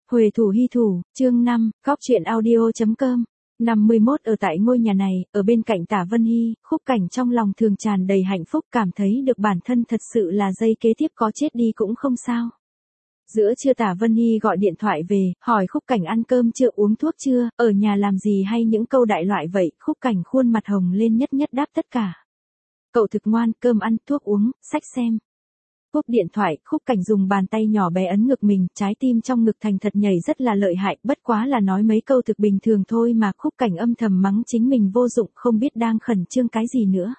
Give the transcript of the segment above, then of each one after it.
Huề thủ hy thủ, chương 5, góc chuyện audio.com. 51 ở tại ngôi nhà này, ở bên cạnh Tả Vân Hy, khúc cảnh trong lòng thường tràn đầy hạnh phúc, cảm thấy được bản thân thật sự là giây kế tiếp có chết đi cũng không sao. Giữa trưa Tả Vân Hy gọi điện thoại về, hỏi khúc cảnh ăn cơm chưa, uống thuốc chưa, ở nhà làm gì, hay những câu đại loại vậy. Khúc cảnh khuôn mặt hồng lên nhất nhất đáp tất cả. Cậu thực ngoan, cơm ăn, thuốc uống, sách xem. Cúp điện thoại, khúc cảnh dùng bàn tay nhỏ bé ấn ngực mình, trái tim trong ngực thành thật nhảy rất là lợi hại, bất quá là nói mấy câu thực bình thường thôi mà. Khúc cảnh âm thầm mắng chính mình vô dụng, không biết đang khẩn trương cái gì nữa.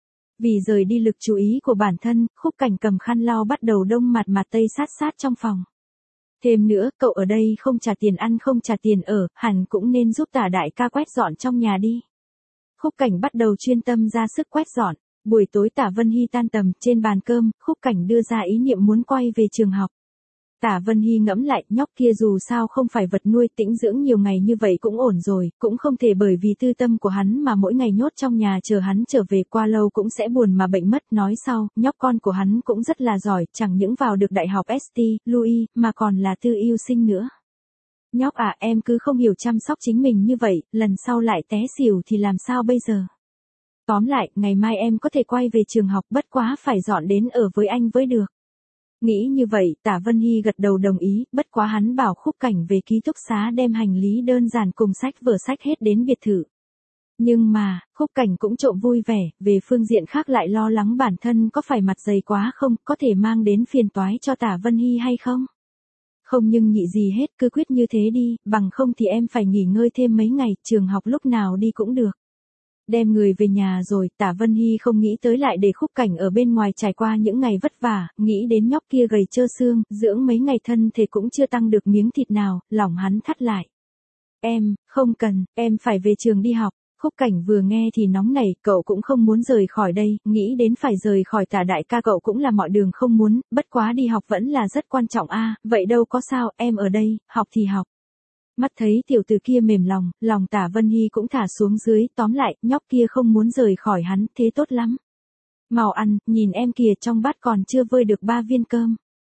Vì rời đi lực chú ý của bản thân, khúc cảnh cầm khăn lau bắt đầu đông mặt tây sát trong phòng. Thêm nữa, cậu ở đây không trả tiền ăn không trả tiền ở, hẳn cũng nên giúp Tả đại ca quét dọn trong nhà đi. Khúc cảnh bắt đầu chuyên tâm ra sức quét dọn. Buổi tối Tả Vân Hy tan tầm, trên bàn cơm, khúc cảnh đưa ra ý niệm muốn quay về trường học. Tả Vân Hy ngẫm lại, nhóc kia dù sao không phải vật nuôi, tĩnh dưỡng nhiều ngày như vậy cũng ổn rồi, cũng không thể bởi vì tư tâm của hắn mà mỗi ngày nhốt trong nhà chờ hắn trở về, qua lâu cũng sẽ buồn mà bệnh mất. Nói sau, nhóc con của hắn cũng rất là giỏi, chẳng những vào được đại học St. Louis, mà còn là tư yêu sinh nữa. Nhóc à, em cứ không hiểu chăm sóc chính mình như vậy, lần sau lại té xỉu thì làm sao bây giờ? Tóm lại, ngày mai em có thể quay về trường học, bất quá phải dọn đến ở với anh với được. Nghĩ như vậy, Tả Vân Hy gật đầu đồng ý, bất quá hắn bảo khúc cảnh về ký túc xá đem hành lý đơn giản cùng sách vở sách hết đến biệt thự. Nhưng mà, khúc cảnh cũng trộm vui vẻ, về phương diện khác lại lo lắng bản thân có phải mặt dày quá không, có thể mang đến phiền toái cho Tả Vân Hy hay không. Không nhưng nhị gì hết, cứ quyết như thế đi, bằng không thì em phải nghỉ ngơi thêm mấy ngày, trường học lúc nào đi cũng được. Đem người về nhà rồi, Tả Vân Hy không nghĩ tới lại để khúc cảnh ở bên ngoài trải qua những ngày vất vả, nghĩ đến nhóc kia gầy trơ xương, dưỡng mấy ngày thân thể cũng chưa tăng được miếng thịt nào, lòng hắn thắt lại. Em, không cần, em phải về trường đi học. Khúc cảnh vừa nghe thì nóng nảy, cậu cũng không muốn rời khỏi đây, nghĩ đến phải rời khỏi Tả đại ca cậu cũng là mọi đường không muốn, bất quá đi học vẫn là rất quan trọng a, vậy đâu có sao, em ở đây, học thì học. Mắt thấy tiểu tử kia mềm lòng, lòng Tả Vân Hy cũng thả xuống dưới, tóm lại, nhóc kia không muốn rời khỏi hắn, thế tốt lắm. Mau ăn, nhìn em kìa, trong bát còn chưa vơi được 3 viên cơm.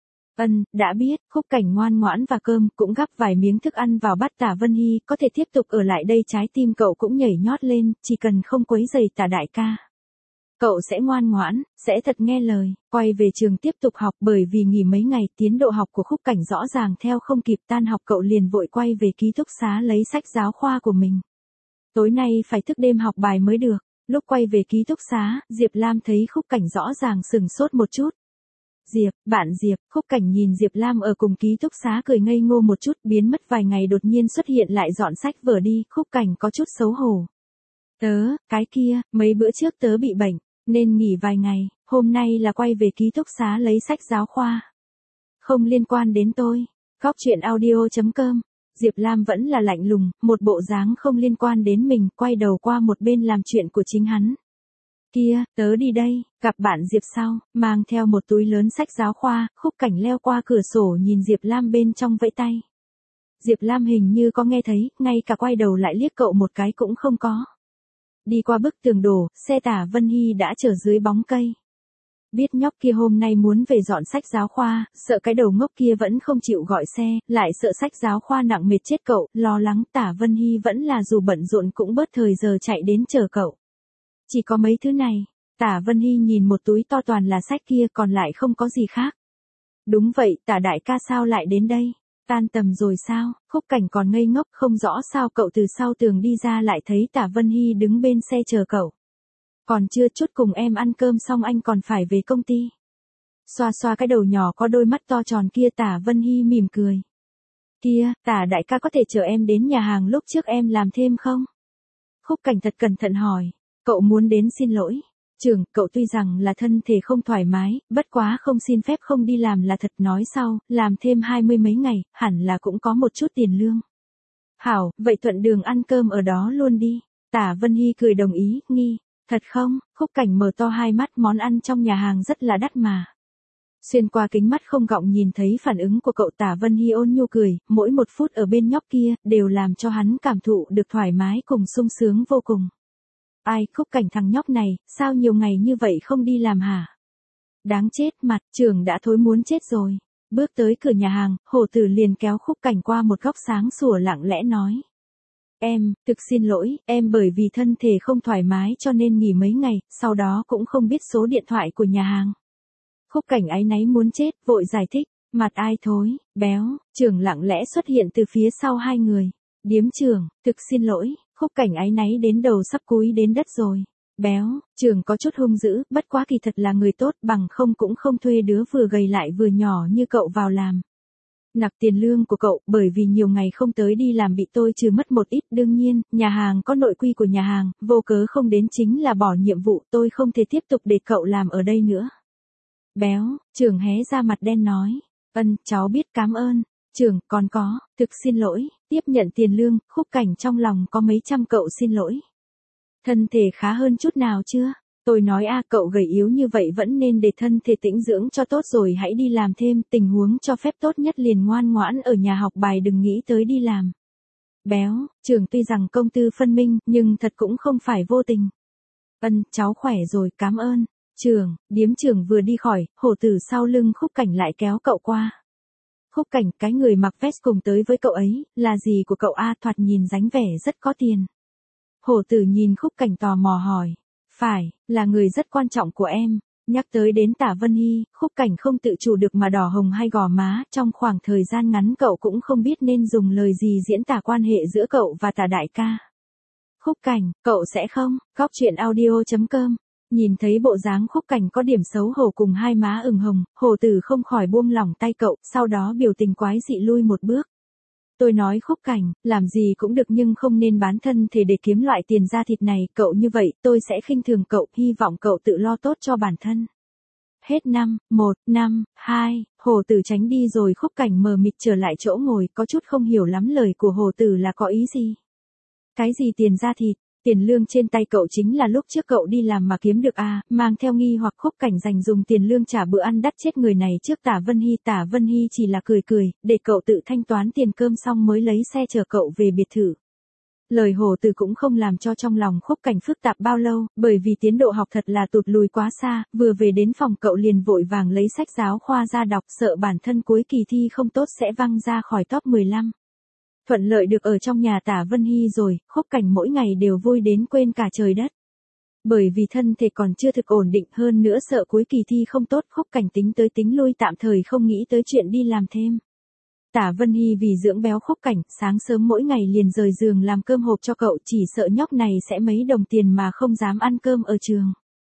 Đã biết. Khúc cảnh ngoan ngoãn và cơm, cũng gắp vài miếng thức ăn vào bát Tả Vân Hy, có thể tiếp tục ở lại đây, trái tim cậu cũng nhảy nhót lên, chỉ cần không quấy rầy Tả đại ca. Cậu sẽ ngoan ngoãn, sẽ thật nghe lời, quay về trường tiếp tục học, bởi vì nghỉ mấy ngày, tiến độ học của khúc cảnh rõ ràng theo không kịp, tan học cậu liền vội quay về ký túc xá lấy sách giáo khoa của mình. Tối nay phải thức đêm học bài mới được. Lúc quay về ký túc xá, Diệp Lam thấy khúc cảnh rõ ràng sừng sốt một chút. Diệp, bạn Diệp, khúc cảnh nhìn Diệp Lam ở cùng ký túc xá cười ngây ngô một chút, biến mất vài ngày đột nhiên xuất hiện lại dọn sách vở đi, khúc cảnh có chút xấu hổ. Cái kia, mấy bữa trước tớ bị bệnh, nên nghỉ vài ngày, hôm nay là quay về ký túc xá lấy sách giáo khoa. Không liên quan đến tôi. Góc chuyện audio.com. Diệp Lam vẫn là lạnh lùng, một bộ dáng không liên quan đến mình, quay đầu qua một bên làm chuyện của chính hắn. Kia, tớ đi đây, gặp bạn Diệp sau, mang theo một túi lớn sách giáo khoa, khúc cảnh leo qua cửa sổ nhìn Diệp Lam bên trong vẫy tay. Diệp Lam hình như có nghe thấy, ngay cả quay đầu lại liếc cậu một cái cũng không có. Đi qua bức tường đổ, xe Tả Vân Hy đã chở dưới bóng cây. Biết nhóc kia hôm nay muốn về dọn sách giáo khoa, sợ cái đầu ngốc kia vẫn không chịu gọi xe, lại sợ sách giáo khoa nặng mệt chết cậu, lo lắng Tả Vân Hy vẫn là dù bận rộn cũng bớt thời giờ chạy đến chờ cậu. Chỉ có mấy thứ này, Tả Vân Hy nhìn một túi to toàn là sách kia, còn lại không có gì khác. Đúng vậy, Tả đại ca sao lại đến đây? Tan tầm rồi sao? Khúc cảnh còn ngây ngốc, không rõ sao cậu từ sau tường đi ra lại thấy Tả Vân Hy đứng bên xe chờ cậu. Còn chưa, chút cùng em ăn cơm xong anh còn phải về công ty. Xoa xoa cái đầu nhỏ có đôi mắt to tròn kia, Tả Vân Hy mỉm cười. Kia, Tả đại ca có thể chờ em đến nhà hàng lúc trước em làm thêm không? Khúc cảnh thật cẩn thận hỏi. Cậu muốn đến xin lỗi. Trưởng, cậu tuy rằng là thân thể không thoải mái, bất quá không xin phép không đi làm là thật, nói sau, làm thêm 20 mấy ngày, hẳn là cũng có một chút tiền lương. Hảo, vậy thuận đường ăn cơm ở đó luôn đi. Tả Vân Hy cười đồng ý, nghi. Thật không? Khúc cảnh mở to hai mắt, món ăn trong nhà hàng rất là đắt mà. Xuyên qua kính mắt không gọng nhìn thấy phản ứng của cậu, Tả Vân Hy ôn nhu cười, mỗi một phút ở bên nhóc kia, đều làm cho hắn cảm thụ được thoải mái cùng sung sướng vô cùng. Ai, khúc cảnh thằng nhóc này, sao nhiều ngày như vậy không đi làm hả? Đáng chết, mặt trường đã thối muốn chết rồi. Bước tới cửa nhà hàng, Hồ Tử liền kéo Khúc Cảnh qua một góc sáng sủa lặng lẽ nói. Em, thực xin lỗi, em bởi vì thân thể không thoải mái cho nên nghỉ mấy ngày, sau đó cũng không biết số điện thoại của nhà hàng. Khúc Cảnh áy náy muốn chết, vội giải thích, mặt ai thối, béo, Trường lặng lẽ xuất hiện từ phía sau hai người. Điếm trưởng, thực xin lỗi, Khúc Cảnh áy náy đến đầu sắp cúi đến đất rồi. Béo, Trường có chút hung dữ, bất quá kỳ thật là người tốt, bằng không cũng không thuê đứa vừa gầy lại vừa nhỏ như cậu vào làm. Nặc tiền lương của cậu, bởi vì nhiều ngày không tới đi làm bị tôi trừ mất một ít, đương nhiên, nhà hàng có nội quy của nhà hàng, vô cớ không đến chính là bỏ nhiệm vụ, tôi không thể tiếp tục để cậu làm ở đây nữa. Béo, Trường hé ra mặt đen nói, cháu biết cảm ơn. Trường, còn có, thực xin lỗi, tiếp nhận tiền lương, Khúc Cảnh trong lòng có mấy trăm cậu xin lỗi. Thân thể khá hơn chút nào chưa? Tôi nói cậu gầy yếu như vậy vẫn nên để thân thể tĩnh dưỡng cho tốt rồi hãy đi làm thêm, tình huống cho phép tốt nhất liền ngoan ngoãn ở nhà học bài đừng nghĩ tới đi làm. Béo, Trường tuy rằng công tư phân minh, nhưng thật cũng không phải vô tình. Cháu khỏe rồi, cảm ơn. Trường, điếm trưởng vừa đi khỏi, Hồ Tử sau lưng Khúc Cảnh lại kéo cậu qua. Khúc Cảnh, cái người mặc vest cùng tới với cậu ấy, là gì của cậu thoạt nhìn dáng vẻ rất có tiền. Hồ Tử nhìn Khúc Cảnh tò mò hỏi. Phải, là người rất quan trọng của em. Nhắc tới đến Tả Vân Hy, Khúc Cảnh không tự chủ được mà đỏ hồng hai gò má, trong khoảng thời gian ngắn cậu cũng không biết nên dùng lời gì diễn tả quan hệ giữa cậu và Tả đại ca. Khúc Cảnh, cậu sẽ không? Góc truyện audio.com. Nhìn thấy bộ dáng Khúc Cảnh có điểm xấu hổ cùng hai má ửng hồng, Hồ Tử không khỏi buông lỏng tay cậu, sau đó biểu tình quái dị lui một bước. Tôi nói Khúc Cảnh, làm gì cũng được nhưng không nên bán thân thể để kiếm loại tiền da thịt này, cậu như vậy, tôi sẽ khinh thường cậu, hy vọng cậu tự lo tốt cho bản thân. Hết năm, 1, năm, 2, Hồ Tử tránh đi rồi Khúc Cảnh mờ mịt trở lại chỗ ngồi, có chút không hiểu lắm lời của Hồ Tử là có ý gì. Cái gì tiền da thịt? Tiền lương trên tay cậu chính là lúc trước cậu đi làm mà kiếm được mang theo nghi hoặc Khúc Cảnh dành dùng tiền lương trả bữa ăn đắt chết người này trước Tả Vân Hy chỉ là cười cười, để cậu tự thanh toán tiền cơm xong mới lấy xe chở cậu về biệt thự. Lời Hồ Tử cũng không làm cho trong lòng Khúc Cảnh phức tạp bao lâu, bởi vì tiến độ học thật là tụt lùi quá xa, vừa về đến phòng cậu liền vội vàng lấy sách giáo khoa ra đọc sợ bản thân cuối kỳ thi không tốt sẽ văng ra khỏi top 15. Thuận lợi được ở trong nhà Tả Vân Hy rồi, Khúc Cảnh mỗi ngày đều vui đến quên cả trời đất. Bởi vì thân thể còn chưa thực ổn định hơn nữa sợ cuối kỳ thi không tốt, Khúc Cảnh tính tới tính lui tạm thời không nghĩ tới chuyện đi làm thêm. Tả Vân Hy vì dưỡng béo Khúc Cảnh, sáng sớm mỗi ngày liền rời giường làm cơm hộp cho cậu, chỉ sợ nhóc này sẽ mấy đồng tiền mà không dám ăn cơm ở trường.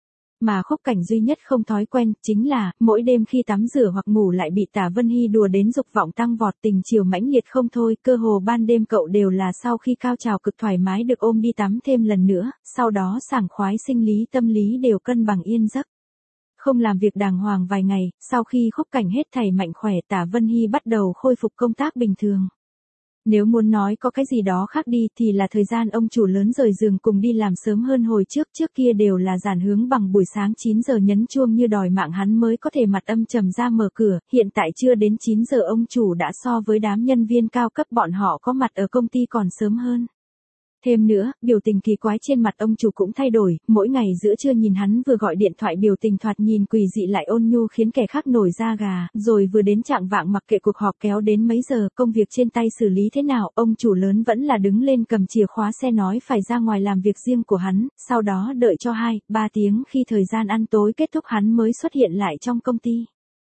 Mà Khúc Cảnh duy nhất không thói quen, chính là, mỗi đêm khi tắm rửa hoặc ngủ lại bị Tả Vân Hy đùa đến dục vọng tăng vọt tình chiều mãnh liệt không thôi, cơ hồ ban đêm cậu đều là sau khi cao trào cực thoải mái được ôm đi tắm thêm lần nữa, sau đó sảng khoái sinh lý tâm lý đều cân bằng yên giấc. Không làm việc đàng hoàng vài ngày, sau khi Khúc Cảnh hết thảy mạnh khỏe Tả Vân Hy bắt đầu khôi phục công tác bình thường. Nếu muốn nói có cái gì đó khác đi thì là thời gian ông chủ lớn rời giường cùng đi làm sớm hơn hồi trước kia đều là Giản Hướng Bằng buổi sáng 9 giờ nhấn chuông như đòi mạng hắn mới có thể mặt âm trầm ra mở cửa, hiện tại chưa đến 9 giờ ông chủ đã so với đám nhân viên cao cấp bọn họ có mặt ở công ty còn sớm hơn. Thêm nữa, biểu tình kỳ quái trên mặt ông chủ cũng thay đổi, mỗi ngày giữa trưa nhìn hắn vừa gọi điện thoại biểu tình thoạt nhìn quỷ dị lại ôn nhu khiến kẻ khác nổi da gà, rồi vừa đến trạng vạng mặc kệ cuộc họp kéo đến mấy giờ, công việc trên tay xử lý thế nào, ông chủ lớn vẫn là đứng lên cầm chìa khóa xe nói phải ra ngoài làm việc riêng của hắn, sau đó đợi cho 2-3 tiếng khi thời gian ăn tối kết thúc hắn mới xuất hiện lại trong công ty.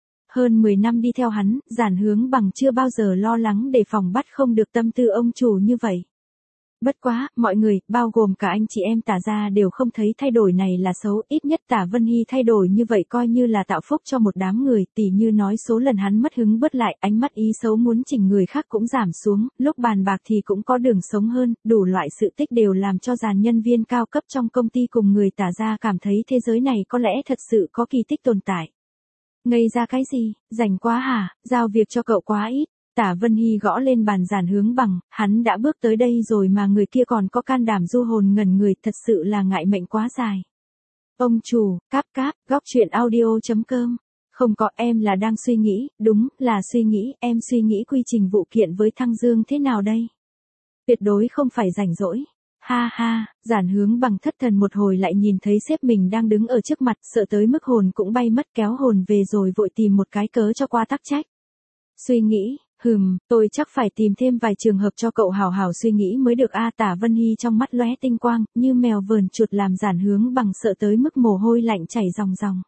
Hơn 10 năm đi theo hắn, Giản Hướng Bằng chưa bao giờ lo lắng đề phòng bắt không được tâm tư ông chủ như vậy. Bất quá, mọi người, bao gồm cả anh chị em Tả gia đều không thấy thay đổi này là xấu, ít nhất Tả Vân Hy thay đổi như vậy coi như là tạo phúc cho một đám người, tỉ như nói số lần hắn mất hứng bớt lại, ánh mắt ý xấu muốn chỉnh người khác cũng giảm xuống, lúc bàn bạc thì cũng có đường sống hơn, đủ loại sự tích đều làm cho dàn nhân viên cao cấp trong công ty cùng người Tả gia cảm thấy thế giới này có lẽ thật sự có kỳ tích tồn tại. Ngây ra cái gì, rảnh quá hả, giao việc cho cậu quá ít. Tả Vân Hy gõ lên bàn Giản Hướng Bằng, hắn đã bước tới đây rồi mà người kia còn có can đảm du hồn ngẩn người, thật sự là ngại mệnh quá dài. Ông chủ, cáp, góc truyện audio.com. Không có, em là đang suy nghĩ, đúng, là suy nghĩ, em suy nghĩ quy trình vụ kiện với Thăng Dương thế nào đây? Tuyệt đối không phải rảnh rỗi. Ha ha, Giản Hướng Bằng thất thần một hồi lại nhìn thấy sếp mình đang đứng ở trước mặt, sợ tới mức hồn cũng bay mất kéo hồn về rồi vội tìm một cái cớ cho qua tắc trách. Suy nghĩ, tôi chắc phải tìm thêm vài trường hợp cho cậu hảo hảo suy nghĩ mới được a. Tả Vân Hy trong mắt lóe tinh quang, như mèo vờn chuột làm Giản Hướng Bằng sợ tới mức mồ hôi lạnh chảy ròng ròng.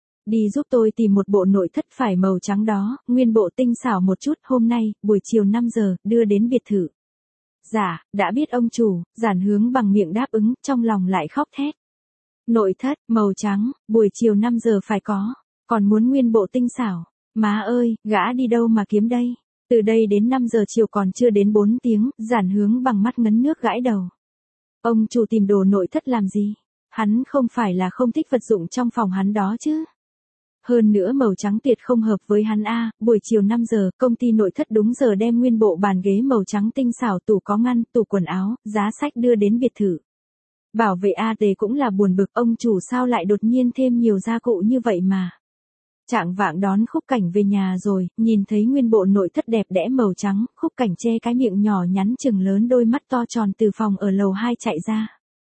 Đi giúp tôi tìm một bộ nội thất phải màu trắng đó, nguyên bộ tinh xảo một chút, hôm nay, buổi chiều 5 giờ, đưa đến biệt thự. Dạ, đã biết ông chủ. Giản Hướng Bằng miệng đáp ứng, trong lòng lại khóc thét. Nội thất, màu trắng, buổi chiều 5 giờ phải có, còn muốn nguyên bộ tinh xảo. Má ơi, gã đi đâu mà kiếm đây? Từ đây đến 5 giờ chiều còn chưa đến 4 tiếng, Giản Hướng Bằng mắt ngấn nước gãi đầu. Ông chủ tìm đồ nội thất làm gì? Hắn không phải là không thích vật dụng trong phòng hắn đó chứ? Hơn nữa màu trắng tuyệt không hợp với hắn a. Buổi chiều 5 giờ, công ty nội thất đúng giờ đem nguyên bộ bàn ghế màu trắng tinh xảo, tủ có ngăn, tủ quần áo, giá sách đưa đến biệt thự. Bảo vệ AT cũng là buồn bực, ông chủ sao lại đột nhiên thêm nhiều gia cụ như vậy mà. Trạng vạng đón Khúc Cảnh về nhà rồi, nhìn thấy nguyên bộ nội thất đẹp đẽ màu trắng, Khúc Cảnh che cái miệng nhỏ nhắn chừng lớn đôi mắt to tròn từ phòng ở lầu 2 chạy ra.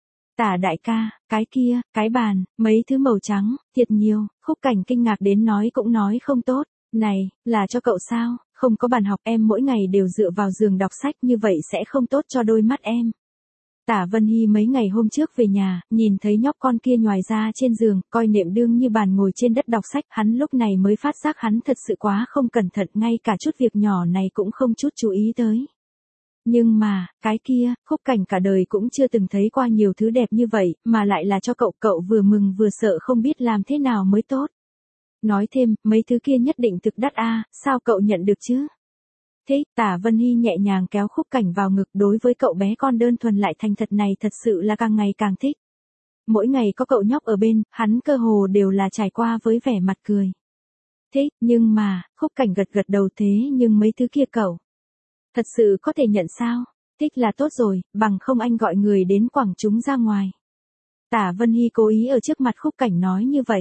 Tả đại ca, cái kia, cái bàn, mấy thứ màu trắng, thiệt nhiều. Khúc Cảnh kinh ngạc đến nói cũng nói không tốt. Này, là cho cậu sao? Không có bàn học, em mỗi ngày đều dựa vào giường đọc sách, như vậy sẽ không tốt cho đôi mắt em. Tả Vân Hy mấy ngày hôm trước về nhà, nhìn thấy nhóc con kia nhoài ra trên giường, coi nệm đương như bàn ngồi trên đất đọc sách, hắn lúc này mới phát giác hắn thật sự quá không cẩn thận, ngay cả chút việc nhỏ này cũng không chút chú ý tới. Nhưng mà, cái kia, Khúc Cảnh cả đời cũng chưa từng thấy qua nhiều thứ đẹp như vậy, mà lại là cho cậu, cậu vừa mừng vừa sợ không biết làm thế nào mới tốt. Nói thêm, mấy thứ kia nhất định thực đắt a, sao cậu nhận được chứ? Thế, Tả Vân Hy nhẹ nhàng kéo Khúc Cảnh vào ngực, đối với cậu bé con đơn thuần lại thành thật này thật sự là càng ngày càng thích. Mỗi ngày có cậu nhóc ở bên, hắn cơ hồ đều là trải qua với vẻ mặt cười. Thế, nhưng mà, Khúc Cảnh gật gật đầu, thế nhưng mấy thứ kia cậu thật sự có thể nhận sao? Thích là tốt rồi, bằng không anh gọi người đến quẳng chúng ra ngoài. Tả Vân Hy cố ý ở trước mặt Khúc Cảnh nói như vậy.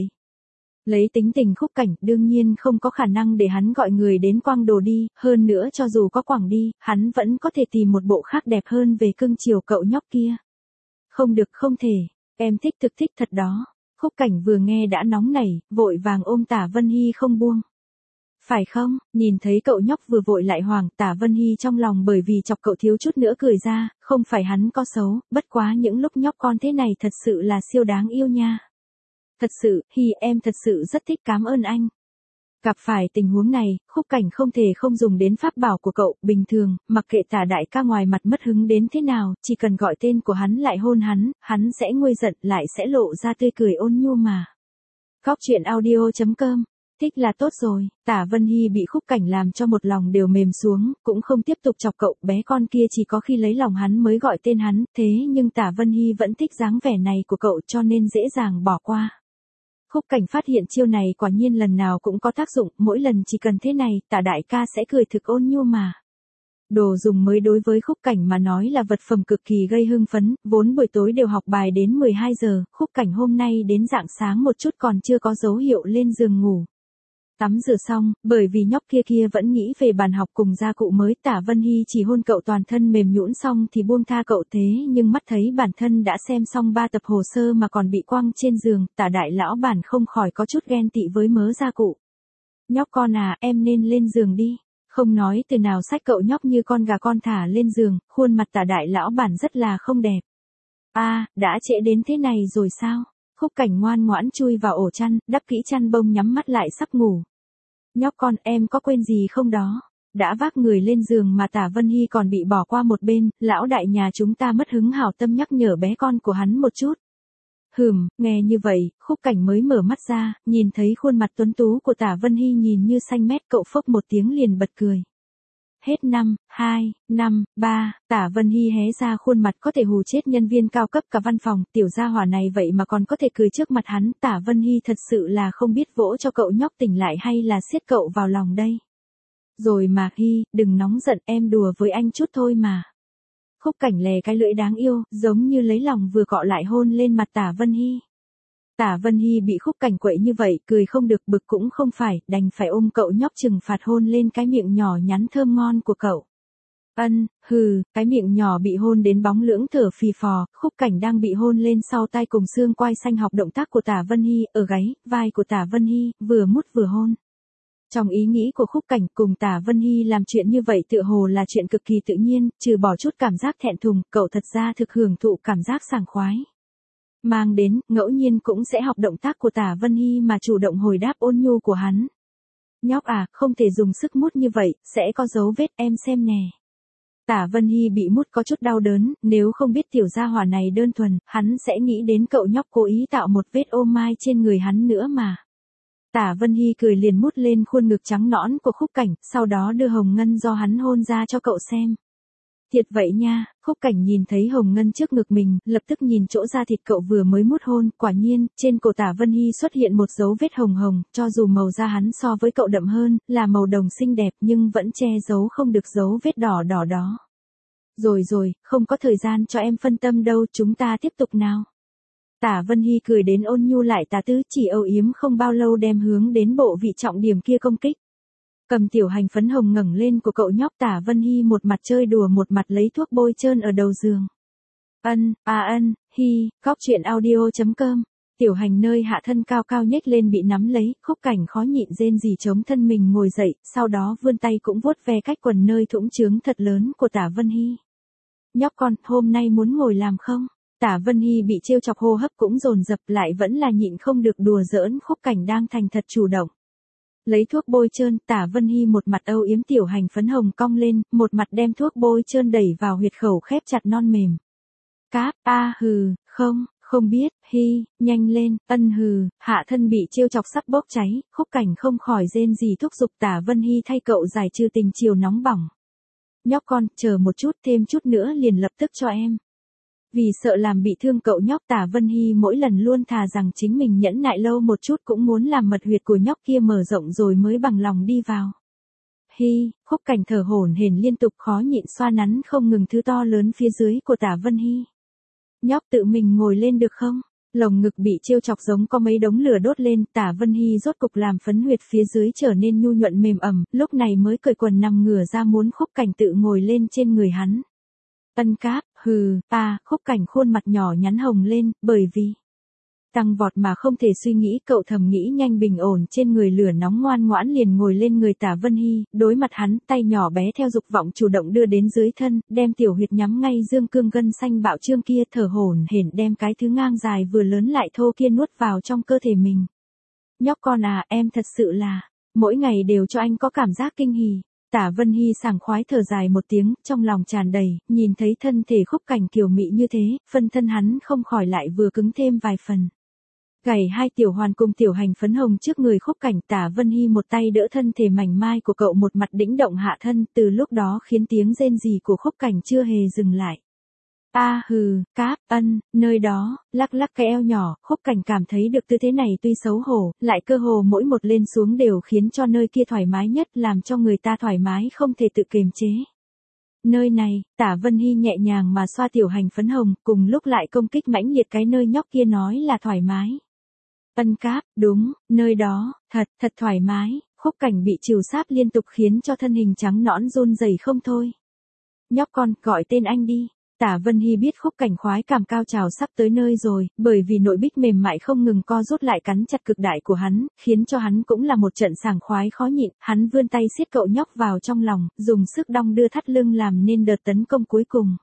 Lấy tính tình Khúc Cảnh, đương nhiên không có khả năng để hắn gọi người đến quăng đồ đi, hơn nữa cho dù có quẳng đi, hắn vẫn có thể tìm một bộ khác đẹp hơn về cưng chiều cậu nhóc kia. Không được, không thể, em thích, thực thích thật đó. Khúc Cảnh vừa nghe đã nóng nảy, vội vàng ôm Tả Vân Hy không buông. Phải không? Nhìn thấy cậu nhóc vừa vội lại hoảng, Tả Vân Hy trong lòng bởi vì chọc cậu thiếu chút nữa cười ra, không phải hắn có xấu, bất quá những lúc nhóc con thế này thật sự là siêu đáng yêu nha. Thật sự, Hy, em thật sự rất thích, cảm ơn anh. Gặp phải tình huống này, Khúc Cảnh không thể không dùng đến pháp bảo của cậu, bình thường, mặc kệ Tả đại ca ngoài mặt mất hứng đến thế nào, chỉ cần gọi tên của hắn lại hôn hắn sẽ nguôi giận, lại sẽ lộ ra tươi cười ôn nhu mà. Góc truyện audio.com. Thích là tốt rồi. Tả Vân Hy bị Khúc Cảnh làm cho một lòng đều mềm xuống, cũng không tiếp tục chọc cậu, bé con kia chỉ có khi lấy lòng hắn mới gọi tên hắn, thế nhưng Tả Vân Hy vẫn thích dáng vẻ này của cậu cho nên dễ dàng bỏ qua. Khúc Cảnh phát hiện chiêu này quả nhiên lần nào cũng có tác dụng, mỗi lần chỉ cần thế này, Tả đại ca sẽ cười thực ôn nhu mà. Đồ dùng mới đối với Khúc Cảnh mà nói là vật phẩm cực kỳ gây hưng phấn, vốn buổi tối đều học bài đến 12 giờ, Khúc Cảnh hôm nay đến rạng sáng một chút còn chưa có dấu hiệu lên giường ngủ. Tắm rửa xong, bởi vì nhóc kia vẫn nghĩ về bàn học cùng gia cụ mới, Tả Vân Hy chỉ hôn cậu toàn thân mềm nhũn xong thì buông tha cậu, thế nhưng mắt thấy bản thân đã xem xong 3 tập hồ sơ mà còn bị quăng trên giường, Tả đại lão bản không khỏi có chút ghen tị với mớ gia cụ. Nhóc con à, em nên lên giường đi. Không nói từ nào xách cậu nhóc như con gà con thả lên giường, khuôn mặt Tả đại lão bản rất là không đẹp. Đã trễ đến thế này rồi sao? Khúc Cảnh ngoan ngoãn chui vào ổ chăn, đắp kỹ chăn bông nhắm mắt lại sắp ngủ. Nhóc con, em có quên gì không đó? Đã vác người lên giường mà Tả Vân Hy còn bị bỏ qua một bên, lão đại nhà chúng ta mất hứng hảo tâm nhắc nhở bé con của hắn một chút. Nghe như vậy, Khúc Cảnh mới mở mắt ra, nhìn thấy khuôn mặt tuấn tú của Tả Vân Hy nhìn như xanh mét, cậu phốc một tiếng liền bật cười. Hết 5, 2, 5, 3, Tả Vân Hy hé ra khuôn mặt có thể hù chết nhân viên cao cấp cả văn phòng, tiểu gia hỏa này vậy mà còn có thể cười trước mặt hắn, Tả Vân Hy thật sự là không biết vỗ cho cậu nhóc tỉnh lại hay là siết cậu vào lòng đây. Rồi mà Hy, đừng nóng giận, em đùa với anh chút thôi mà. Khúc Cảnh lè cái lưỡi đáng yêu, giống như lấy lòng vừa cọ lại hôn lên mặt Tả Vân Hy. Tả Vân Hy bị Khúc Cảnh quậy như vậy, cười không được, bực cũng không phải, đành phải ôm cậu nhóc trừng phạt hôn lên cái miệng nhỏ nhắn thơm ngon của cậu. Cái miệng nhỏ bị hôn đến bóng lưỡng thở phì phò, Khúc Cảnh đang bị hôn lên sau tai cùng xương quai xanh học động tác của Tả Vân Hy, ở gáy, vai của Tả Vân Hy, vừa mút vừa hôn. Trong ý nghĩ của Khúc Cảnh, cùng Tả Vân Hy làm chuyện như vậy tựa hồ là chuyện cực kỳ tự nhiên, trừ bỏ chút cảm giác thẹn thùng, cậu thật ra thực hưởng thụ cảm giác sảng khoái. Mang đến, ngẫu nhiên cũng sẽ học động tác của Tả Vân Hy mà chủ động hồi đáp ôn nhu của hắn. Nhóc à, không thể dùng sức mút như vậy, sẽ có dấu vết, em xem nè. Tả Vân Hy bị mút có chút đau đớn, nếu không biết tiểu gia hỏa này đơn thuần, hắn sẽ nghĩ đến cậu nhóc cố ý tạo một vết ô mai trên người hắn nữa mà. Tả Vân Hy cười liền mút lên khuôn ngực trắng nõn của Khúc Cảnh, sau đó đưa hồng ngân do hắn hôn ra cho cậu xem. Thiệt vậy nha, Khúc Cảnh nhìn thấy hồng ngân trước ngực mình, lập tức nhìn chỗ da thịt cậu vừa mới mút hôn, quả nhiên, trên cổ Tả Vân Hy xuất hiện một dấu vết hồng hồng, cho dù màu da hắn so với cậu đậm hơn, là màu đồng xinh đẹp nhưng vẫn che giấu không được dấu vết đỏ đỏ đó. Rồi rồi, không có thời gian cho em phân tâm đâu, chúng ta tiếp tục nào. Tả Vân Hy cười đến ôn nhu lại tà tứ, chỉ âu yếm không bao lâu đem hướng đến bộ vị trọng điểm kia công kích. Cầm tiểu hành phấn hồng ngẩng lên của cậu nhóc, Tả Vân Hy một mặt chơi đùa một mặt lấy thuốc bôi trơn ở đầu giường. Cóc truyện audio.com. Tiểu hành nơi hạ thân cao cao nhếch lên bị nắm lấy, Khúc Cảnh khó nhịn rên rỉ chống thân mình ngồi dậy, sau đó vươn tay cũng vuốt ve cách quần nơi thũng trướng thật lớn của Tả Vân Hy. Nhóc con, hôm nay muốn ngồi làm không? Tả Vân Hy bị trêu chọc hô hấp cũng dồn dập lại vẫn là nhịn không được đùa giỡn, Khúc Cảnh đang thành thật chủ động. Lấy thuốc bôi trơn, Tả Vân Hy một mặt âu yếm tiểu hành phấn hồng cong lên, một mặt đem thuốc bôi trơn đẩy vào huyệt khẩu khép chặt non mềm. Cáp, không biết, nhanh lên, hạ thân bị trêu chọc sắp bốc cháy, Khúc Cảnh không khỏi rên rỉ thúc giục Tả Vân Hy thay cậu giải trừ tình chiều nóng bỏng. Nhóc con, chờ một chút, thêm chút nữa liền lập tức cho em. Vì sợ làm bị thương cậu nhóc, Tả Vân Hy mỗi lần luôn thà rằng chính mình nhẫn nại lâu một chút cũng muốn làm mật huyệt của nhóc kia mở rộng rồi mới bằng lòng đi vào. Khúc Cảnh thở hổn hển liên tục khó nhịn xoa nắn không ngừng thứ to lớn phía dưới của Tả Vân Hy. Nhóc tự mình ngồi lên được không? Lồng ngực bị trêu chọc giống có mấy đống lửa đốt lên, Tả Vân Hy rốt cục làm phấn huyệt phía dưới trở nên nhu nhuận mềm ẩm, lúc này mới cởi quần nằm ngửa ra muốn Khúc Cảnh tự ngồi lên trên người hắn. Khúc Cảnh khuôn mặt nhỏ nhắn hồng lên, bởi vì tăng vọt mà không thể suy nghĩ, cậu thầm nghĩ nhanh bình ổn trên người lửa nóng ngoan ngoãn liền ngồi lên người Tả Vân Hy, đối mặt hắn, tay nhỏ bé theo dục vọng chủ động đưa đến dưới thân, đem tiểu huyệt nhắm ngay dương cương gân xanh bạo trương kia, thở hổn hển đem cái thứ ngang dài vừa lớn lại thô kia nuốt vào trong cơ thể mình. Nhóc con à, em thật sự là, mỗi ngày đều cho anh có cảm giác kinh hỉ. Tả Vân Hy sảng khoái thở dài một tiếng, trong lòng tràn đầy, nhìn thấy thân thể Khúc Cảnh kiều mị như thế, phân thân hắn không khỏi lại vừa cứng thêm vài phần. Gảy hai tiểu hoàn cùng tiểu hành phấn hồng trước người Khúc Cảnh, Tả Vân Hy một tay đỡ thân thể mảnh mai của cậu, một mặt đĩnh động hạ thân, từ lúc đó khiến tiếng rên rỉ của Khúc Cảnh chưa hề dừng lại. Nơi đó, lắc lắc cái eo nhỏ, Khúc Cảnh cảm thấy được tư thế này tuy xấu hổ, lại cơ hồ mỗi một lên xuống đều khiến cho nơi kia thoải mái nhất, làm cho người ta thoải mái không thể tự kiềm chế. Nơi này, Tả Vân Hy nhẹ nhàng mà xoa tiểu hành phấn hồng, cùng lúc lại công kích mãnh liệt cái nơi nhóc kia nói là thoải mái. Đúng, nơi đó, thật thoải mái, Khúc Cảnh bị trìu sáp liên tục khiến cho thân hình trắng nõn run rẩy không thôi. Nhóc con, gọi tên anh đi. Tả Vân Hy biết Khúc Cảnh khoái cảm cao trào sắp tới nơi rồi, bởi vì nội bích mềm mại không ngừng co rút lại cắn chặt cực đại của hắn, khiến cho hắn cũng là một trận sảng khoái khó nhịn, hắn vươn tay siết cậu nhóc vào trong lòng, dùng sức đong đưa thắt lưng làm nên đợt tấn công cuối cùng.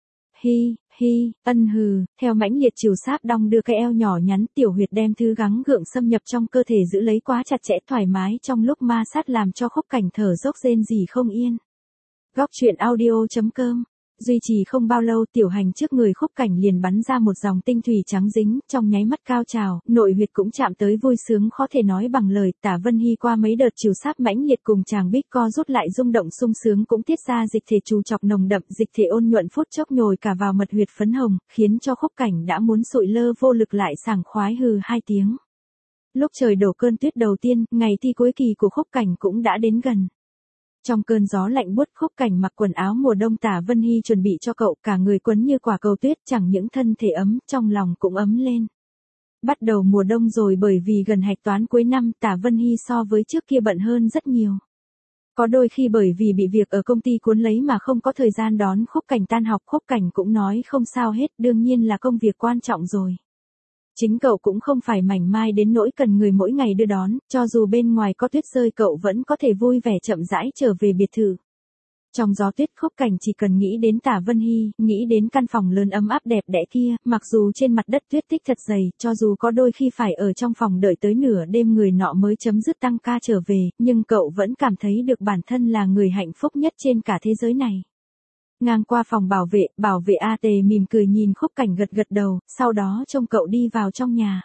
Theo mãnh liệt chiều sáp đong đưa cái eo nhỏ nhắn, tiểu huyệt đem thứ gắng gượng xâm nhập trong cơ thể giữ lấy quá chặt chẽ thoải mái trong lúc ma sát làm cho Khúc Cảnh thở dốc rên rỉ không yên. Góc truyện audio.com. Duy trì không bao lâu, tiểu hành trước người Khúc Cảnh liền bắn ra một dòng tinh thủy trắng dính, trong nháy mắt cao trào, nội huyệt cũng chạm tới vui sướng khó thể nói bằng lời. Tả Vân Hy qua mấy đợt chiều sáp mãnh liệt cùng chàng bích co rút lại rung động sung sướng cũng tiết ra dịch thể trù chọc nồng đậm, dịch thể ôn nhuận phút chốc nhồi cả vào mật huyệt phấn hồng, khiến cho Khúc Cảnh đã muốn sụi lơ vô lực lại sảng khoái hừ hai tiếng. Lúc trời đổ cơn tuyết đầu tiên, ngày thi cuối kỳ của Khúc Cảnh cũng đã đến gần. Trong cơn gió lạnh buốt, Khúc Cảnh mặc quần áo mùa đông Tả Vân Hy chuẩn bị cho cậu, cả người quấn như quả cầu tuyết, chẳng những thân thể ấm, trong lòng cũng ấm lên. Bắt đầu mùa đông rồi, bởi vì gần hạch toán cuối năm, Tả Vân Hy so với trước kia bận hơn rất nhiều. Có đôi khi bởi vì bị việc ở công ty cuốn lấy mà không có thời gian đón Khúc Cảnh tan học, Khúc Cảnh cũng nói không sao hết, đương nhiên là công việc quan trọng rồi. Chính cậu cũng không phải mảnh mai đến nỗi cần người mỗi ngày đưa đón, cho dù bên ngoài có tuyết rơi cậu vẫn có thể vui vẻ chậm rãi trở về biệt thự. Trong gió tuyết Khúc Cảnh chỉ cần nghĩ đến Tả Vân Hy, nghĩ đến căn phòng lớn ấm áp đẹp đẽ kia, mặc dù trên mặt đất tuyết tích thật dày, cho dù có đôi khi phải ở trong phòng đợi tới nửa đêm người nọ mới chấm dứt tăng ca trở về, nhưng cậu vẫn cảm thấy được bản thân là người hạnh phúc nhất trên cả thế giới này. Ngang qua phòng bảo vệ AT mỉm cười nhìn Khúc Cảnh gật gật đầu, sau đó trông cậu đi vào trong nhà.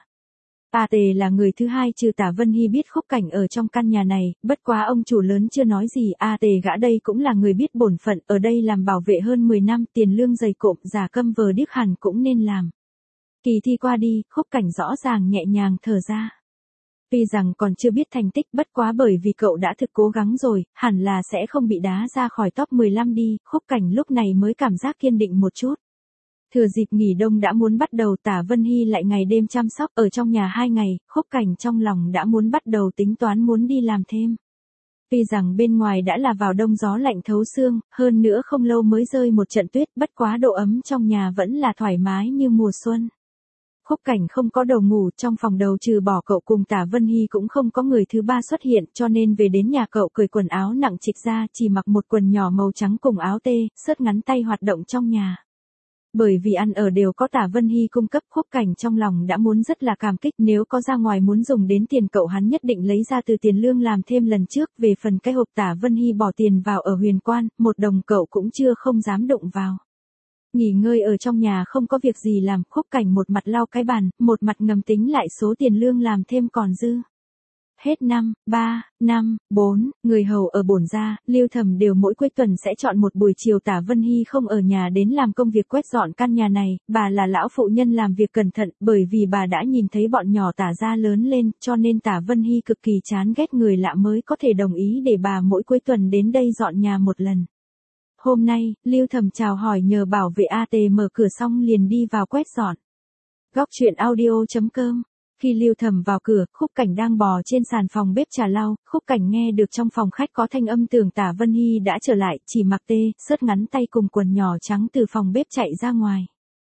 AT là người thứ hai trừ Tả Vân Hy biết Khúc Cảnh ở trong căn nhà này, bất quá ông chủ lớn chưa nói gì, AT gã đây cũng là người biết bổn phận, ở đây làm bảo vệ hơn 10 năm, tiền lương dày cộm, giả câm vờ điếc hẳn cũng nên làm. Kỳ thi qua đi, Khúc Cảnh rõ ràng nhẹ nhàng thở ra. Tuy rằng còn chưa biết thành tích, bất quá bởi vì cậu đã thực cố gắng rồi, hẳn là sẽ không bị đá ra khỏi top 15 đi, Khúc Cảnh lúc này mới cảm giác kiên định một chút. Thừa dịp nghỉ đông đã muốn bắt đầu, Tả Vân Hy lại ngày đêm chăm sóc ở trong nhà 2 ngày, Khúc Cảnh trong lòng đã muốn bắt đầu tính toán muốn đi làm thêm. Tuy rằng bên ngoài đã là vào đông gió lạnh thấu xương, hơn nữa không lâu mới rơi một trận tuyết, bất quá độ ấm trong nhà vẫn là thoải mái như mùa xuân. Khúc Cảnh không có đầu ngủ, trong phòng đầu trừ bỏ cậu cùng Tả Vân Hy cũng không có người thứ ba xuất hiện, cho nên về đến nhà cậu cởi quần áo nặng trịch ra, chỉ mặc một quần nhỏ màu trắng cùng áo tê, sớt ngắn tay hoạt động trong nhà. Bởi vì ăn ở đều có Tả Vân Hy cung cấp, Khúc Cảnh trong lòng đã muốn rất là cảm kích, nếu có ra ngoài muốn dùng đến tiền cậu hắn nhất định lấy ra từ tiền lương làm thêm lần trước, về phần cái hộp Tả Vân Hy bỏ tiền vào ở Huyền Quan, một đồng cậu cũng chưa không dám đụng vào. Nghỉ ngơi ở trong nhà không có việc gì làm, Khúc Cảnh một mặt lau cái bàn, một mặt ngầm tính lại số tiền lương làm thêm còn dư. Hết năm, 3, 5, 4, người hầu ở bổn gia, Lưu Thẩm đều mỗi cuối tuần sẽ chọn một buổi chiều Tả Vân Hy không ở nhà đến làm công việc quét dọn căn nhà này, bà là lão phụ nhân làm việc cẩn thận, bởi vì bà đã nhìn thấy bọn nhỏ Tả gia lớn lên, cho nên Tả Vân Hy cực kỳ chán ghét người lạ mới có thể đồng ý để bà mỗi cuối tuần đến đây dọn nhà một lần. Hôm nay, Lưu Thẩm chào hỏi nhờ bảo vệ AT mở cửa xong liền đi vào quét dọn. Góc truyện audio.com. Khi Lưu Thẩm vào cửa, Khúc Cảnh đang bò trên sàn phòng bếp trà lau, Khúc Cảnh nghe được trong phòng khách có thanh âm, tưởng Tả Vân Hy đã trở lại, chỉ mặc tê, sớt ngắn tay cùng quần nhỏ trắng từ phòng bếp chạy ra ngoài.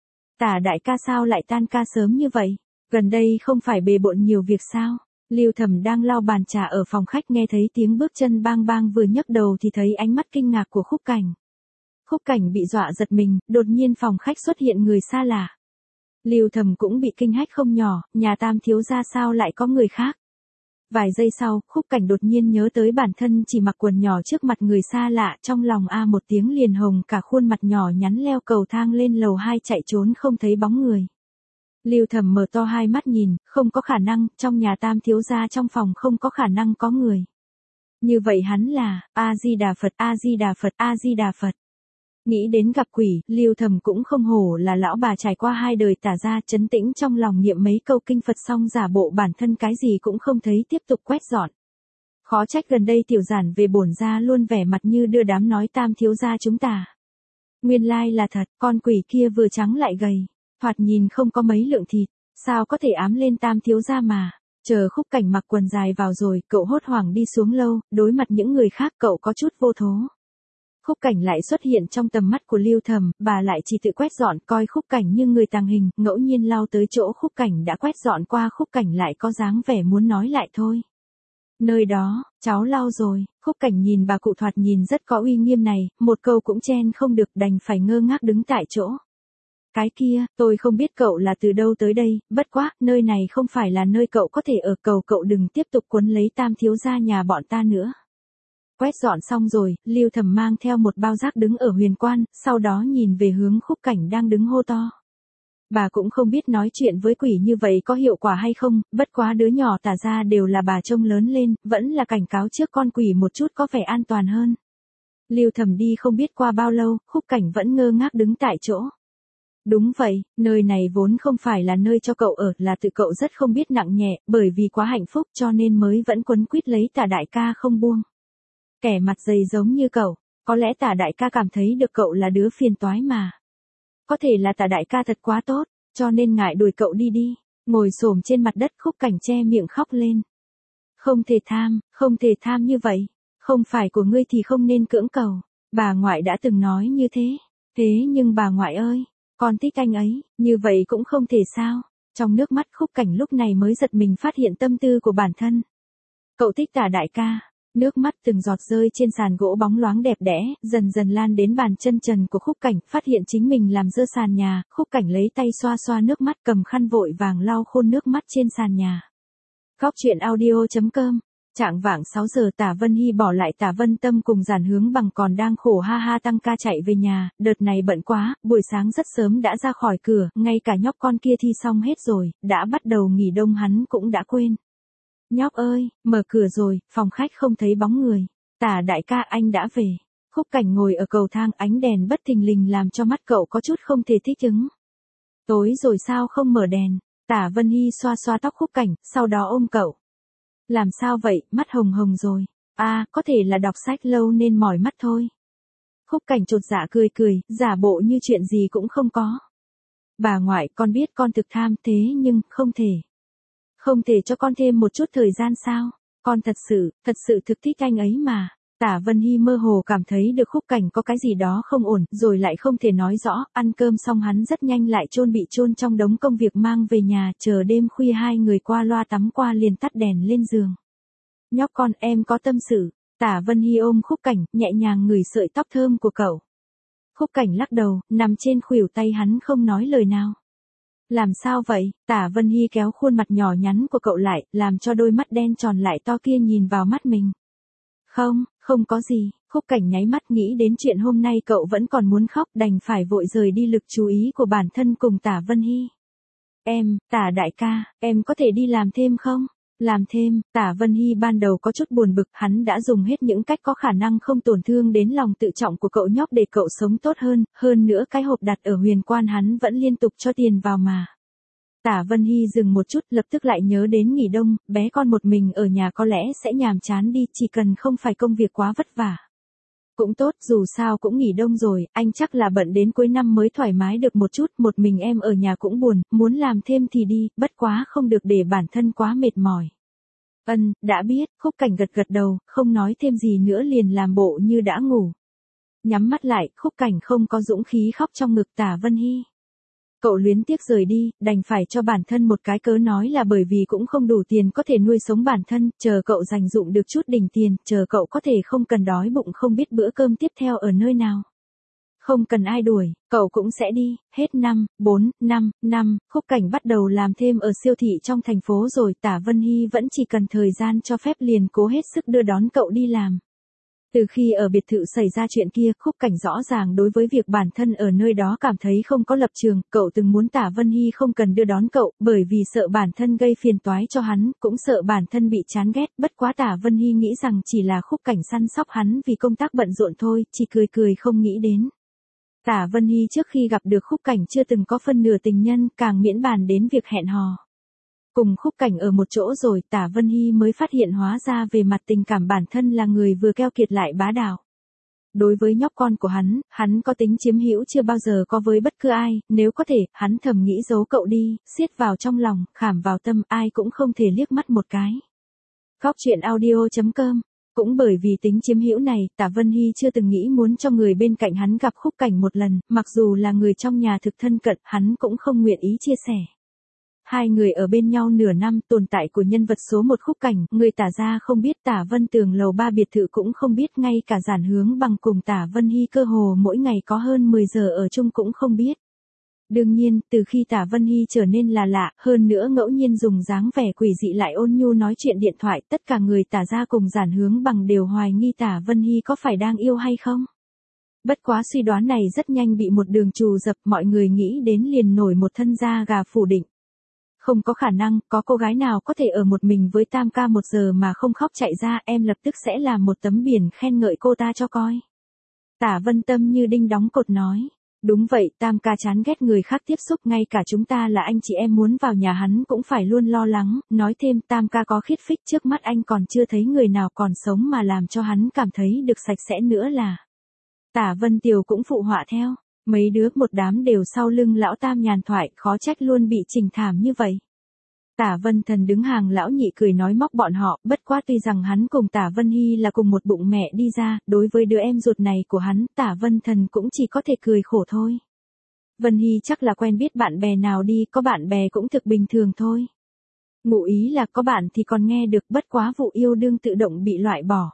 Tả đại ca sao lại tan ca sớm như vậy? Gần đây không phải bề bộn nhiều việc sao? Lưu Thẩm đang lau bàn trà ở phòng khách nghe thấy tiếng bước chân bang bang, vừa nhấc đầu thì thấy ánh mắt kinh ngạc của Khúc Cảnh. Khúc Cảnh bị dọa giật mình, đột nhiên phòng khách xuất hiện người xa lạ. Lưu Thẩm cũng bị kinh hách không nhỏ, nhà Tam thiếu gia sao lại có người khác. Vài giây sau, Khúc Cảnh đột nhiên nhớ tới bản thân chỉ mặc quần nhỏ trước mặt người xa lạ, trong lòng a một tiếng liền hồng cả khuôn mặt, nhỏ nhắn leo cầu thang lên lầu 2 chạy trốn không thấy bóng người. Lưu Thẩm mở to hai mắt nhìn, không có khả năng, trong nhà Tam thiếu gia trong phòng không có khả năng có người. Như vậy hắn là, A-di-đà Phật, A-di-đà Phật, A-di-đà Phật. Nghĩ đến gặp quỷ, Lưu Thẩm cũng không hổ là lão bà trải qua 2 đời Tả gia, trấn tĩnh trong lòng niệm mấy câu kinh Phật xong giả bộ bản thân cái gì cũng không thấy, tiếp tục quét dọn. Khó trách gần đây tiểu giản về bổn gia luôn vẻ mặt như đưa đám, nói Tam thiếu gia chúng ta. Nguyên lai là thật, con quỷ kia vừa trắng lại gầy, thoạt nhìn không có mấy lượng thịt, sao có thể ám lên Tam thiếu gia mà. Chờ Khúc Cảnh mặc quần dài vào rồi, cậu hốt hoảng đi xuống lâu, đối mặt những người khác cậu có chút vô thố. Khúc Cảnh lại xuất hiện trong tầm mắt của Lưu Thẩm, bà lại chỉ tự quét dọn, coi Khúc Cảnh như người tàng hình, ngẫu nhiên lao tới chỗ Khúc Cảnh đã quét dọn qua, Khúc Cảnh lại có dáng vẻ muốn nói lại thôi. Nơi đó, cháu lau rồi, Khúc Cảnh nhìn bà cụ thoạt nhìn rất có uy nghiêm này, một câu cũng chen không được, đành phải ngơ ngác đứng tại chỗ. Cái kia, tôi không biết cậu là từ đâu tới đây, bất quá, nơi này không phải là nơi cậu có thể ở, cầu cậu đừng tiếp tục quấn lấy Tam thiếu gia nhà bọn ta nữa. Quét dọn xong rồi, Lưu Thẩm mang theo một bao rác đứng ở Huyền Quan, sau đó nhìn về hướng Khúc Cảnh đang đứng hô to. Bà cũng không biết nói chuyện với quỷ như vậy có hiệu quả hay không, bất quá đứa nhỏ Tả gia đều là bà trông lớn lên, vẫn là cảnh cáo trước con quỷ một chút có vẻ an toàn hơn. Lưu Thẩm đi không biết qua bao lâu, Khúc Cảnh vẫn ngơ ngác đứng tại chỗ. Đúng vậy, nơi này vốn không phải là nơi cho cậu ở, là tự cậu rất không biết nặng nhẹ, bởi vì quá hạnh phúc cho nên mới vẫn quấn quýt lấy Tả đại ca không buông. Kẻ mặt dày giống như cậu, có lẽ Tả đại ca cảm thấy được cậu là đứa phiền toái mà. Có thể là Tả đại ca thật quá tốt, cho nên ngại đuổi cậu đi đi. Ngồi xổm trên mặt đất, Khúc Cảnh che miệng khóc lên. Không thể tham như vậy. Không phải của ngươi thì không nên cưỡng cầu. Bà ngoại đã từng nói như thế. Thế nhưng bà ngoại ơi, con thích anh ấy, như vậy cũng không thể sao. Trong nước mắt Khúc Cảnh lúc này mới giật mình phát hiện tâm tư của bản thân. Cậu thích Tả đại ca. Nước mắt từng giọt rơi trên sàn gỗ bóng loáng đẹp đẽ, dần dần lan đến bàn chân trần của Khúc Cảnh, phát hiện chính mình làm dơ sàn nhà, Khúc Cảnh lấy tay xoa xoa nước mắt, cầm khăn vội vàng lau khô nước mắt trên sàn nhà. Góc truyện audio.com. Chạng vạng 6 giờ Tả Vân Hy bỏ lại Tả Vân Tâm cùng Giản Hướng Bằng còn đang khổ ha ha tăng ca chạy về nhà, đợt này bận quá, buổi sáng rất sớm đã ra khỏi cửa, ngay cả nhóc con kia thi xong hết rồi, đã bắt đầu nghỉ đông hắn cũng đã quên. Nhóc ơi, mở cửa rồi, phòng khách không thấy bóng người. Tả đại ca anh đã về. Khúc Cảnh ngồi ở cầu thang, ánh đèn bất thình lình làm cho mắt cậu có chút không thể thích ứng. Tối rồi sao không mở đèn? Tả Vân Hy xoa xoa tóc Khúc Cảnh, sau đó ôm cậu. Làm sao vậy, mắt hồng hồng rồi. Có thể là đọc sách lâu nên mỏi mắt thôi. Khúc Cảnh chột dạ cười cười, giả bộ như chuyện gì cũng không có. Bà ngoại, con biết con thực tham thế nhưng, không thể. Không thể cho con thêm một chút thời gian sao? Con thật sự thực thích anh ấy mà. Tả Vân Hy mơ hồ cảm thấy được Khúc Cảnh có cái gì đó không ổn, rồi lại không thể nói rõ, ăn cơm xong hắn rất nhanh lại bị chôn trong đống công việc mang về nhà, chờ đêm khuya hai người qua loa tắm qua liền tắt đèn lên giường. Nhóc con, em có tâm sự. Tả Vân Hy ôm Khúc Cảnh, nhẹ nhàng ngửi sợi tóc thơm của cậu. Khúc Cảnh lắc đầu, nằm trên khuỷu tay hắn không nói lời nào. Làm sao vậy? Tả Vân Hy kéo khuôn mặt nhỏ nhắn của cậu lại, làm cho đôi mắt đen tròn lại to kia nhìn vào mắt mình. Không có gì. Khúc Cảnh nháy mắt nghĩ đến chuyện hôm nay cậu vẫn còn muốn khóc, đành phải vội rời đi lực chú ý của bản thân cùng Tả Vân Hy. Tả đại ca, em có thể đi làm thêm không? Làm thêm, Tả Vân Hy ban đầu có chút buồn bực, hắn đã dùng hết những cách có khả năng không tổn thương đến lòng tự trọng của cậu nhóc để cậu sống tốt hơn nữa cái hộp đặt ở Huyền Quan hắn vẫn liên tục cho tiền vào mà. Tả Vân Hy dừng một chút, lập tức lại nhớ đến nghỉ đông, bé con một mình ở nhà có lẽ sẽ nhàm chán đi, chỉ cần không phải công việc quá vất vả. Cũng tốt, dù sao cũng nghỉ đông rồi, anh chắc là bận đến cuối năm mới thoải mái được một chút, một mình em ở nhà cũng buồn, muốn làm thêm thì đi, bất quá không được để bản thân quá mệt mỏi. Đã biết. Khúc Cảnh gật đầu, không nói thêm gì nữa liền làm bộ như đã ngủ. Nhắm mắt lại, Khúc Cảnh không có dũng khí khóc trong ngực Tả Vân Hy. Cậu luyến tiếc rời đi, đành phải cho bản thân một cái cớ nói là bởi vì cũng không đủ tiền có thể nuôi sống bản thân, chờ cậu dành dụm được chút đỉnh tiền, chờ cậu có thể không cần đói bụng không biết bữa cơm tiếp theo ở nơi nào. Không cần ai đuổi, cậu cũng sẽ đi. Hết 4 năm, Khúc Cảnh bắt đầu làm thêm ở siêu thị trong thành phố rồi, Tả Vân Hy vẫn chỉ cần thời gian cho phép liền cố hết sức đưa đón cậu đi làm. Từ khi ở biệt thự xảy ra chuyện kia, Khúc Cảnh rõ ràng đối với việc bản thân ở nơi đó cảm thấy không có lập trường, cậu từng muốn Tả Vân Hy không cần đưa đón cậu, bởi vì sợ bản thân gây phiền toái cho hắn, cũng sợ bản thân bị chán ghét, bất quá Tả Vân Hy nghĩ rằng chỉ là Khúc Cảnh săn sóc hắn vì công tác bận rộn thôi, chỉ cười không nghĩ đến. Tả Vân Hy trước khi gặp được Khúc Cảnh chưa từng có phân nửa tình nhân, càng miễn bàn đến việc hẹn hò. Cùng Khúc Cảnh ở một chỗ rồi, Tả Vân Hy mới phát hiện hóa ra về mặt tình cảm bản thân là người vừa keo kiệt lại bá đạo. Đối với nhóc con của hắn có tính chiếm hữu chưa bao giờ có với bất cứ ai, nếu có thể, hắn thầm nghĩ giấu cậu đi, siết vào trong lòng, khảm vào tâm, ai cũng không thể liếc mắt một cái. Góc truyện audio.com. Cũng bởi vì tính chiếm hữu này, Tả Vân Hy chưa từng nghĩ muốn cho người bên cạnh hắn gặp Khúc Cảnh một lần, mặc dù là người trong nhà thực thân cận, hắn cũng không nguyện ý chia sẻ. Hai người ở bên nhau nửa năm, tồn tại của nhân vật số 1 Khúc Cảnh, người Tả gia không biết, Tả Vân Tường lầu 3 biệt thự cũng không biết, ngay cả Giản Hướng Bằng cùng Tả Vân Hy cơ hồ mỗi ngày có hơn 10 giờ ở chung cũng không biết. Đương nhiên, từ khi Tả Vân Hy trở nên là lạ, hơn nữa ngẫu nhiên dùng dáng vẻ quỷ dị lại ôn nhu nói chuyện điện thoại, tất cả người Tả gia cùng Giản Hướng Bằng đều hoài nghi Tả Vân Hy có phải đang yêu hay không. Bất quá suy đoán này rất nhanh bị một đường trù dập, mọi người nghĩ đến liền nổi một thân da gà phủ định. Không có khả năng, có cô gái nào có thể ở một mình với Tam ca 1 giờ mà không khóc chạy ra, em lập tức sẽ làm một tấm biển khen ngợi cô ta cho coi. Tả Vân Tâm như đinh đóng cột nói. Đúng vậy, Tam ca chán ghét người khác tiếp xúc, ngay cả chúng ta là anh chị em muốn vào nhà hắn cũng phải luôn lo lắng, nói thêm Tam ca có khiết phích, trước mắt anh còn chưa thấy người nào còn sống mà làm cho hắn cảm thấy được sạch sẽ nữa là. Tả Vân Tiều cũng phụ họa theo. Mấy đứa một đám đều sau lưng lão Tam nhàn thoại, khó trách luôn bị chỉnh thảm như vậy. Tả Vân Thần đứng hàng lão nhị cười nói móc bọn họ, bất quá tuy rằng hắn cùng Tả Vân Hy là cùng một bụng mẹ đi ra, đối với đứa em ruột này của hắn, Tả Vân Thần cũng chỉ có thể cười khổ thôi. Vân Hy chắc là quen biết bạn bè nào đi, có bạn bè cũng thực bình thường thôi. Ngụ ý là có bạn thì còn nghe được, bất quá vụ yêu đương tự động bị loại bỏ.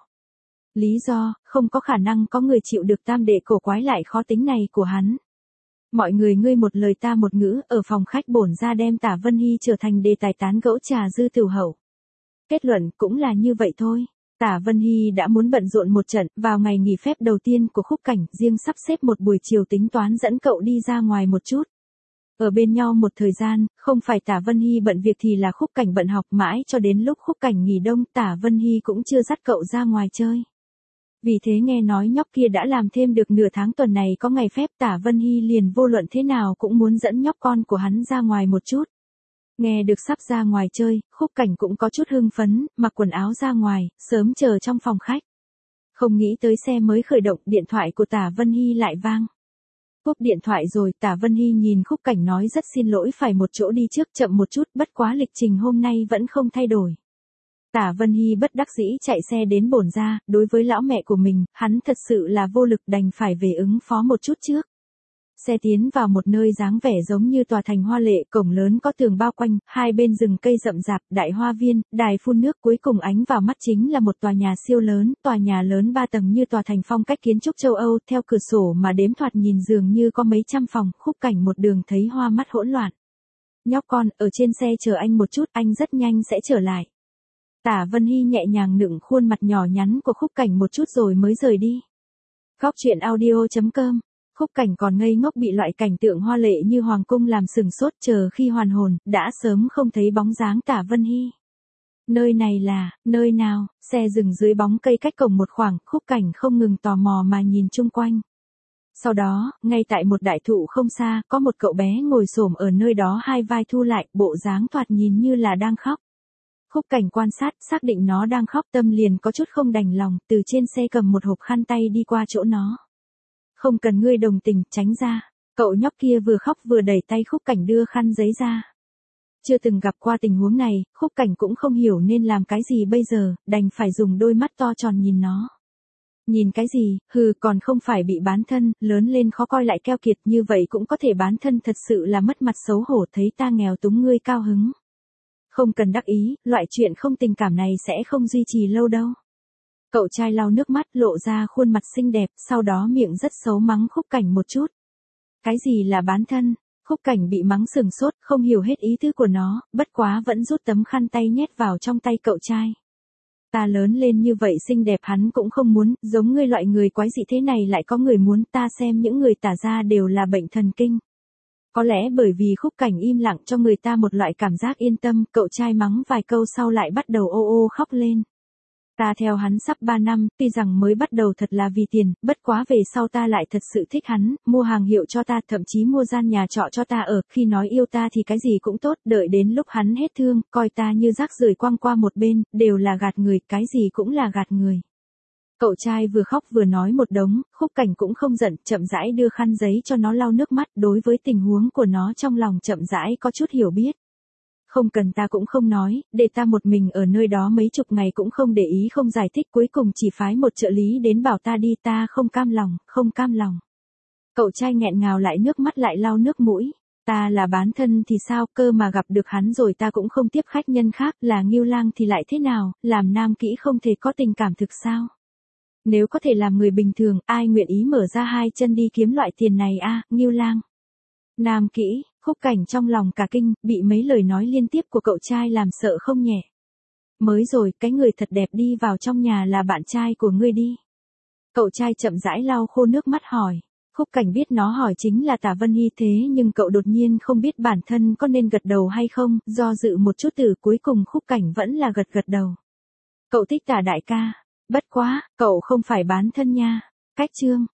Lý do, không có khả năng có người chịu được tam đệ cổ quái lại khó tính này của hắn. Mọi người ngươi một lời ta một ngữ, ở phòng khách bổn ra đem Tả Vân Hy trở thành đề tài tán gẫu trà dư tửu hậu. Kết luận cũng là như vậy thôi. Tả Vân Hy đã muốn bận rộn một trận, vào ngày nghỉ phép đầu tiên của Khúc Cảnh, riêng sắp xếp một buổi chiều tính toán dẫn cậu đi ra ngoài một chút. Ở bên nhau một thời gian, không phải Tả Vân Hy bận việc thì là Khúc Cảnh bận học, mãi cho đến lúc Khúc Cảnh nghỉ đông, Tả Vân Hy cũng chưa dắt cậu ra ngoài chơi. Vì thế nghe nói nhóc kia đã làm thêm được nửa tháng, tuần này có ngày phép, Tả Vân Hy liền vô luận thế nào cũng muốn dẫn nhóc con của hắn ra ngoài một chút. Nghe được sắp ra ngoài chơi, Khúc Cảnh cũng có chút hưng phấn, mặc quần áo ra ngoài, sớm chờ trong phòng khách. Không nghĩ tới xe mới khởi động, điện thoại của Tả Vân Hy lại vang. Cúp điện thoại rồi, Tả Vân Hy nhìn Khúc Cảnh nói rất xin lỗi, phải một chỗ đi trước, chậm một chút, bất quá lịch trình hôm nay vẫn không thay đổi. Tả Vân Hy bất đắc dĩ chạy xe đến bổn ra, đối với lão mẹ của mình, hắn thật sự là vô lực, đành phải về ứng phó một chút trước. Xe tiến vào một nơi dáng vẻ giống như tòa thành hoa lệ, cổng lớn có tường bao quanh, hai bên rừng cây rậm rạp, đại hoa viên, đài phun nước, cuối cùng ánh vào mắt chính là một tòa nhà siêu lớn, tòa nhà lớn 3 tầng như tòa thành phong cách kiến trúc châu Âu, theo cửa sổ mà đếm thoạt nhìn dường như có mấy trăm phòng. Khúc Cảnh một đường thấy hoa mắt hỗn loạn. Nhóc con, ở trên xe chờ anh một chút, anh rất nhanh sẽ trở lại. Tả Vân Hy nhẹ nhàng nựng khuôn mặt nhỏ nhắn của Khúc Cảnh một chút rồi mới rời đi. Góc truyện audio.com. Khúc Cảnh còn ngây ngốc bị loại cảnh tượng hoa lệ như hoàng cung làm sừng sốt, chờ khi hoàn hồn, đã sớm không thấy bóng dáng Tả Vân Hy. Nơi này là, nơi nào? Xe dừng dưới bóng cây cách cổng một khoảng, Khúc Cảnh không ngừng tò mò mà nhìn chung quanh. Sau đó, ngay tại một đại thụ không xa, có một cậu bé ngồi xổm ở nơi đó, hai vai thu lại, bộ dáng thoạt nhìn như là đang khóc. Khúc Cảnh quan sát, xác định nó đang khóc, tâm liền có chút không đành lòng, từ trên xe cầm một hộp khăn tay đi qua chỗ nó. Không cần ngươi đồng tình, tránh ra. Cậu nhóc kia vừa khóc vừa đẩy tay Khúc Cảnh đưa khăn giấy ra. Chưa từng gặp qua tình huống này, Khúc Cảnh cũng không hiểu nên làm cái gì bây giờ, đành phải dùng đôi mắt to tròn nhìn nó. Nhìn cái gì, hừ, còn không phải bị bán thân, lớn lên khó coi lại keo kiệt, như vậy cũng có thể bán thân, thật sự là mất mặt xấu hổ, thấy ta nghèo túng ngươi cao hứng. Không cần đắc ý, loại chuyện không tình cảm này sẽ không duy trì lâu đâu. Cậu trai lau nước mắt, lộ ra khuôn mặt xinh đẹp, sau đó miệng rất xấu mắng Khúc Cảnh một chút. Cái gì là bán thân? Khúc Cảnh bị mắng sừng sốt, không hiểu hết ý tứ của nó, bất quá vẫn rút tấm khăn tay nhét vào trong tay cậu trai. Ta lớn lên như vậy xinh đẹp hắn cũng không muốn, giống ngươi loại người quái dị thế này lại có người muốn, ta xem những người tả ra đều là bệnh thần kinh. Có lẽ bởi vì Khúc Cảnh im lặng cho người ta một loại cảm giác yên tâm, cậu trai mắng vài câu sau lại bắt đầu ô ô khóc lên. Ta theo hắn sắp 3 năm, tuy rằng mới bắt đầu thật là vì tiền, bất quá về sau ta lại thật sự thích hắn, mua hàng hiệu cho ta, thậm chí mua gian nhà trọ cho ta ở, khi nói yêu ta thì cái gì cũng tốt, đợi đến lúc hắn hết thương, coi ta như rác rưởi quăng qua một bên, đều là gạt người, cái gì cũng là gạt người. Cậu trai vừa khóc vừa nói một đống, Khúc Cảnh cũng không giận, chậm rãi đưa khăn giấy cho nó lau nước mắt, đối với tình huống của nó trong lòng chậm rãi có chút hiểu biết. Không cần ta cũng không nói, để ta một mình ở nơi đó mấy chục ngày cũng không để ý, không giải thích, cuối cùng chỉ phái một trợ lý đến bảo ta đi, ta không cam lòng, không cam lòng. Cậu trai nghẹn ngào lại nước mắt lại lau nước mũi. Ta là bán thân thì sao, cơ mà gặp được hắn rồi ta cũng không tiếp khách nhân khác, là Ngưu Lang thì lại thế nào, làm nam kỹ không thể có tình cảm thực sao? Nếu có thể làm người bình thường, ai nguyện ý mở ra hai chân đi kiếm loại tiền này a, Ngưu Lang. Nam kỹ, Khúc Cảnh trong lòng cả kinh, bị mấy lời nói liên tiếp của cậu trai làm sợ không nhẹ. Mới rồi, cái người thật đẹp đi vào trong nhà là bạn trai của ngươi đi. Cậu trai chậm rãi lau khô nước mắt hỏi. Khúc Cảnh biết nó hỏi chính là Tả Vân Hy, thế nhưng cậu đột nhiên không biết bản thân có nên gật đầu hay không, do dự một chút từ cuối cùng Khúc Cảnh vẫn là gật đầu. Cậu thích Tả đại ca, bất quá, cậu không phải bán thân nha. Cách chương.